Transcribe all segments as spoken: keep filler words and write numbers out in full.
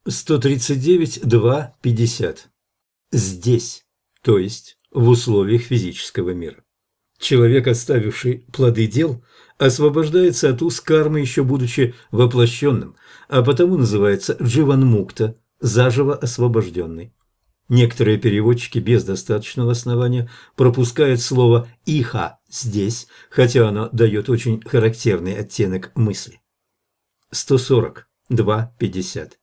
сто тридцать девять два пятьдесят. Здесь, то есть в условиях физического мира. Человек, оставивший плоды дел, освобождается от уз кармы, еще будучи воплощенным, а потому называется дживанмукта, заживо освобожденный. Некоторые переводчики без достаточного основания пропускают слово «иха» здесь, хотя оно дает очень характерный оттенок мысли. сто сорок два пятьдесят.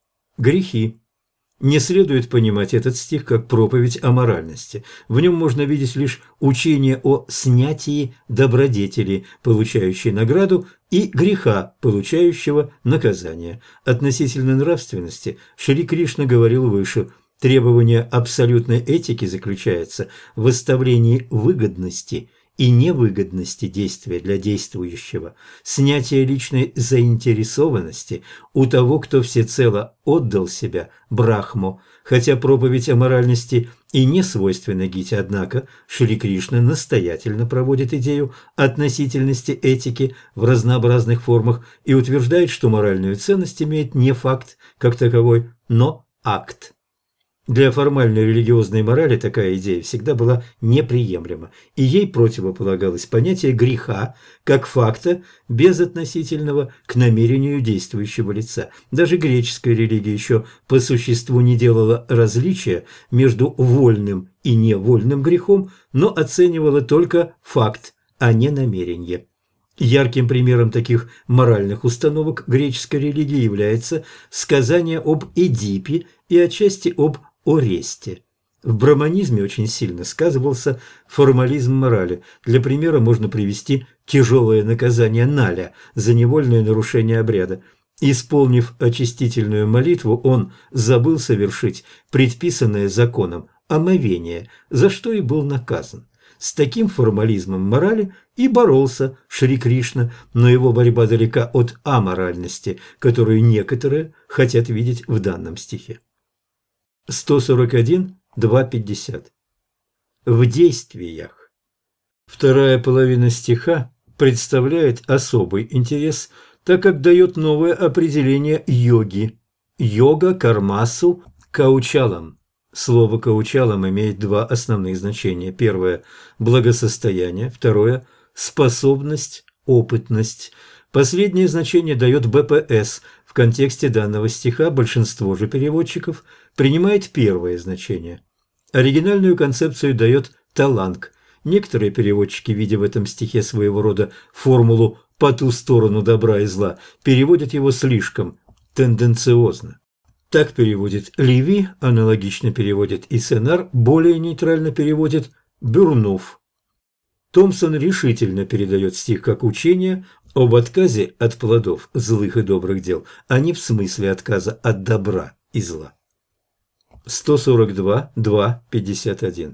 Грехи. Не следует понимать этот стих как проповедь о моральности. В нем можно видеть лишь учение о снятии добродетели, получающей награду, и греха, получающего наказание. Относительно нравственности Шри Кришна говорил выше: требование абсолютной этики заключается в выставлении выгодности и невыгодности действия для действующего, снятие личной заинтересованности у того, кто всецело отдал себя Брахму. Хотя проповедь о моральности и не свойственна Гите, однако Шри Кришна настоятельно проводит идею относительности этики в разнообразных формах и утверждает, что моральную ценность имеет не факт как таковой, но акт. Для формальной религиозной морали такая идея всегда была неприемлема, и ей противополагалось понятие греха как факта, безотносительного к намерению действующего лица. Даже греческая религия еще по существу не делала различия между вольным и невольным грехом, но оценивала только факт, а не намерение. Ярким примером таких моральных установок греческой религии является сказание об Эдипе и отчасти об Оресте. В брахманизме очень сильно сказывался формализм морали. Для примера можно привести тяжелое наказание Наля за невольное нарушение обряда. Исполнив очистительную молитву, он забыл совершить предписанное законом омовение, за что и был наказан. С таким формализмом морали и боролся Шри Кришна, но его борьба далека от аморальности, которую некоторые хотят видеть в данном стихе. сто сорок один два пятьдесят. В действиях. Вторая половина стиха представляет особый интерес, так как дает новое определение йоги. Йога кармасу каучалам. Слово каучалам имеет два основных значения. Первое – благосостояние, второе – способность, опытность. Последнее значение дает бэ пэ эс. В контексте данного стиха большинство же переводчиков принимает первое значение. Оригинальную концепцию дает таланг. Некоторые переводчики, видя в этом стихе своего рода формулу «по ту сторону добра и зла», переводят его слишком тенденциозно. Так переводит Леви, аналогично переводит и Сенар, более нейтрально переводит Бюрнов. Томпсон решительно передает стих как учение об отказе от плодов злых и добрых дел, а не в смысле отказа от добра и зла. сто сорок два два пятьдесят один.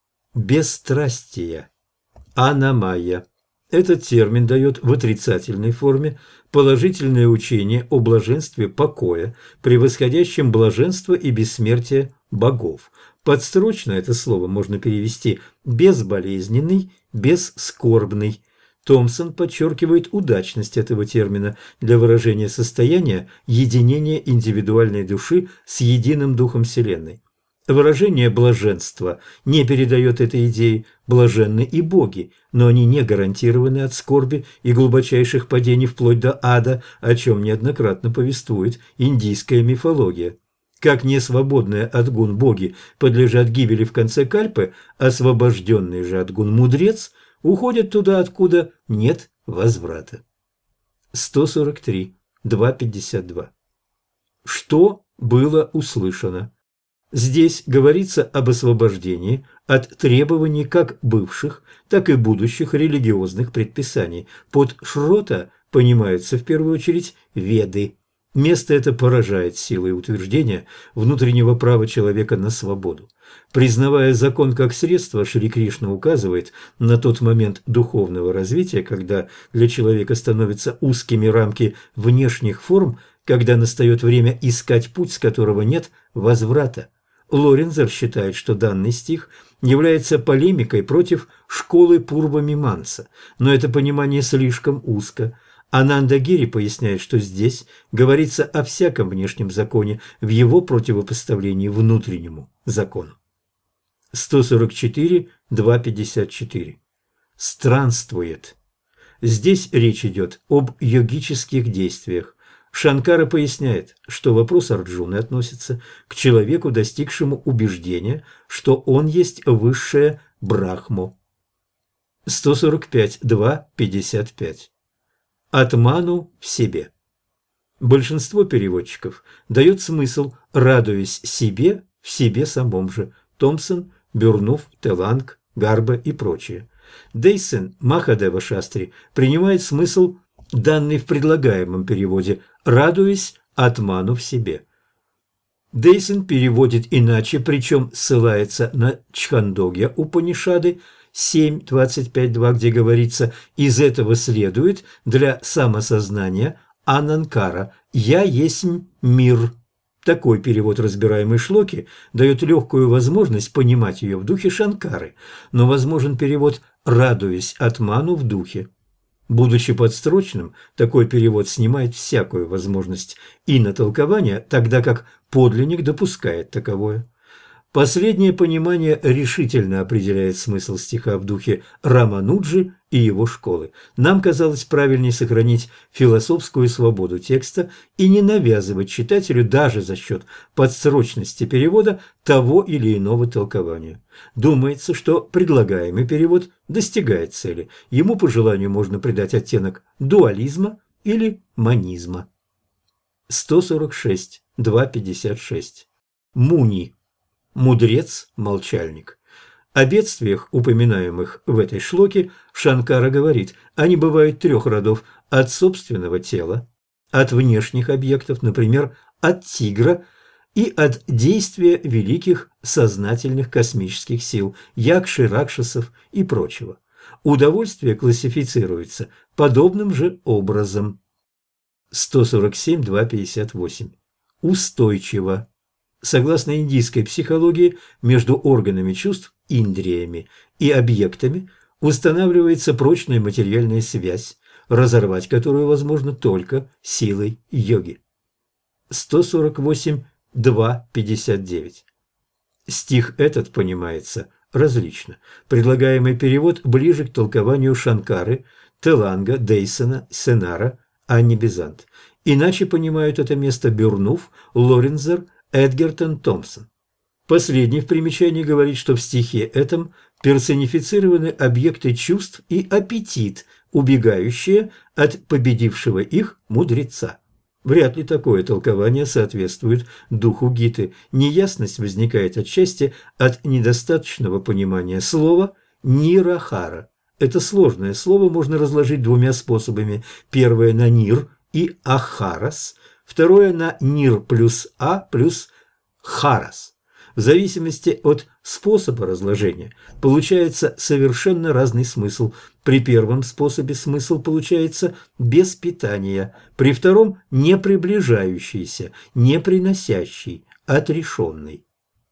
Бесстрастие. Анамайя. Этот термин дает в отрицательной форме положительное учение о блаженстве покоя, превосходящем блаженство и бессмертие богов. Подстрочно это слово можно перевести «безболезненный», «бесскорбный». Томпсон подчеркивает удачность этого термина для выражения состояния единения индивидуальной души с единым духом Вселенной. Выражение «блаженство» не передает этой идеи. Блаженны и боги, но они не гарантированы от скорби и глубочайших падений вплоть до ада, о чем неоднократно повествует индийская мифология. Как несвободные от гун боги подлежат гибели в конце кальпы, освобожденный же от гун мудрец уходит туда, откуда нет возврата. сто сорок три два пятьдесят два. Что было услышано? Здесь говорится об освобождении от требований как бывших, так и будущих религиозных предписаний. Под шрота понимаются в первую очередь веды. Место это поражает силой утверждения внутреннего права человека на свободу. Признавая закон как средство, Шри Кришна указывает на тот момент духовного развития, когда для человека становятся узкими рамки внешних форм, когда настает время искать путь, с которого нет возврата. Лоренцер считает, что данный стих является полемикой против школы Пурва-Миманса, но это понимание слишком узко. Ананда-гири поясняет, что здесь говорится о всяком внешнем законе в его противопоставлении внутреннему закону. сто сорок четыре два пятьдесят четыре. Странствует. Здесь речь идет об йогических действиях. Шанкара поясняет, что вопрос Арджуны относится к человеку, достигшему убеждения, что он есть высшее Брахмо. сто сорок пять два пятьдесят пять. Атману в себе. Большинство переводчиков дает смысл, радуясь себе, в себе самом же. Томпсон, Бюрнув, Теланг, Гарба и прочие. Дейсен Махадева Шастри принимает смысл, данный в предлагаемом переводе, радуясь атману в себе. Дейсен переводит иначе, причем ссылается на Чхандогья Упанишады семь двадцать пять два, где говорится: «Из этого следует для самосознания ананкара «я есть мир». Такой перевод разбираемой шлоки дает легкую возможность понимать ее в духе Шанкары, но возможен перевод «радуясь атману в духе». Будучи подстрочным, такой перевод снимает всякую возможность и на толкование, тогда как подлинник допускает таковое. Последнее понимание решительно определяет смысл стиха в духе Рамануджи и его школы. Нам казалось правильнее сохранить философскую свободу текста и не навязывать читателю даже за счет подстрочности перевода того или иного толкования. Думается, что предлагаемый перевод достигает цели. Ему по желанию можно придать оттенок дуализма или монизма. сто сорок шесть два пятьдесят шесть. Муни. Мудрец-молчальник. О бедствиях, упоминаемых в этой шлоке, Шанкара говорит: они бывают трех родов: от собственного тела, от внешних объектов, например, от тигра, и от действия великих сознательных космических сил, якши, ракшасов и прочего. Удовольствие классифицируется подобным же образом. сто сорок семь два пятьдесят восемь. Устойчиво. Согласно индийской психологии, между органами чувств, индриями и объектами устанавливается прочная материальная связь, разорвать которую возможно только силой йоги. сто сорок восемь два пятьдесят девять. Стих этот понимается различно. Предлагаемый перевод ближе к толкованию Шанкары, Теланга, Дейсона, Сенара, а не Бизант. Иначе понимают это место Бюрнув, Лорензер, Эдгертон, Томпсон. Последний в примечании говорит, что в стихе этом персонифицированы объекты чувств и аппетит, убегающие от победившего их мудреца. Вряд ли такое толкование соответствует духу Гиты. Неясность возникает отчасти от недостаточного понимания слова «нирахара». Это сложное слово можно разложить двумя способами. Первое на «нир» и «ахарас», второе на «нир» плюс «а» плюс «харас». В зависимости от способа разложения получается совершенно разный смысл. При первом способе смысл получается без питания, при втором – не приближающийся, не приносящий, отрешенный.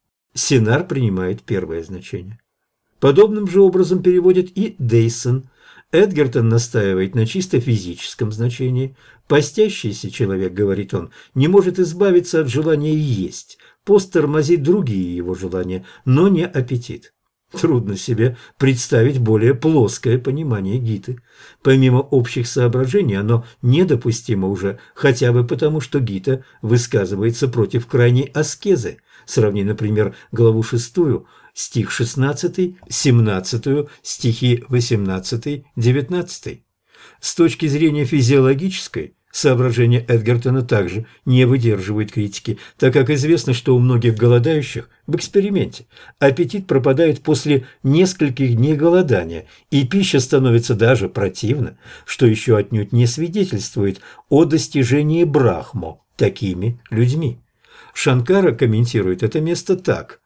Сенар принимает первое значение. Подобным же образом переводит и Дейсон. Эдгертон настаивает на чисто физическом значении. Постящийся человек, говорит он, не может избавиться от желания есть. Пост тормозит другие его желания, но не аппетит. Трудно себе представить более плоское понимание Гиты. Помимо общих соображений, оно недопустимо уже, хотя бы потому, что Гита высказывается против крайней аскезы. Сравни, например, главу шестую, стих шестнадцатый, семнадцатую, стихи восемнадцатый, девятнадцатый. С точки зрения физиологической, соображения Эдгертона также не выдерживают критики, так как известно, что у многих голодающих в эксперименте аппетит пропадает после нескольких дней голодания, и пища становится даже противна, что еще отнюдь не свидетельствует о достижении брахмо такими людьми. Шанкара комментирует это место так.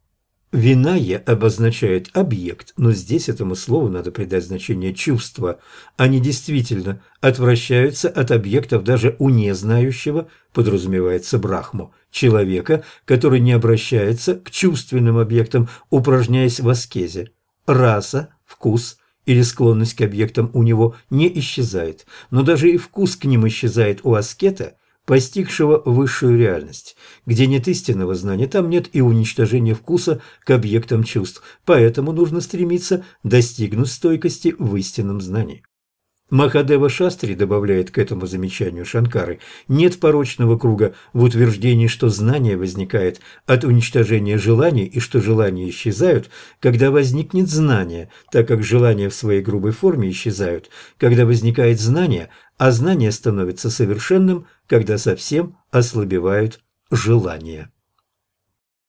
Виная обозначает объект, но здесь этому слову надо придать значение чувства. Они действительно отвращаются от объектов даже у незнающего, подразумевается брахму, человека, который не обращается к чувственным объектам, упражняясь в аскезе. Раса, вкус или склонность к объектам у него не исчезает, но даже и вкус к ним исчезает у аскета, постигшего высшую реальность. Где нет истинного знания, там нет и уничтожения вкуса к объектам чувств, поэтому нужно стремиться достигнуть стойкости в истинном знании. Махадева Шастри добавляет к этому замечанию Шанкары: нет порочного круга в утверждении, что знание возникает от уничтожения желаний и что желания исчезают, когда возникнет знание, так как желания в своей грубой форме исчезают, когда возникает знание, а знание становится совершенным, когда совсем ослабевают желания.